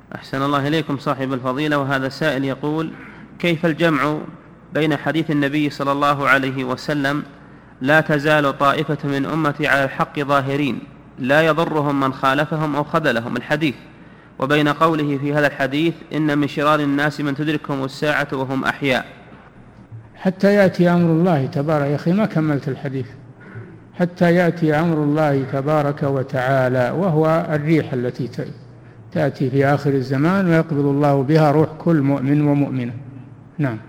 أحسن الله إليكم صاحب الفضيلة. وهذا سائل يقول: كيف الجمع بين حديث النبي صلى الله عليه وسلم لا تزال طائفة من أمتي على الحق ظاهرين لا يضرهم من خالفهم أو خذلهم الحديث، وبين قوله في هذا الحديث: إن من شرار الناس من تدركهم الساعة وهم أحياء؟ حتى يأتي أمر الله تبارك. يا أخي ما كملت الحديث. حتى يأتي أمر الله تبارك وتعالى، وهو الريح التي تأتي في آخر الزمان ويقبض الله بها روح كل مؤمن ومؤمنة. نعم.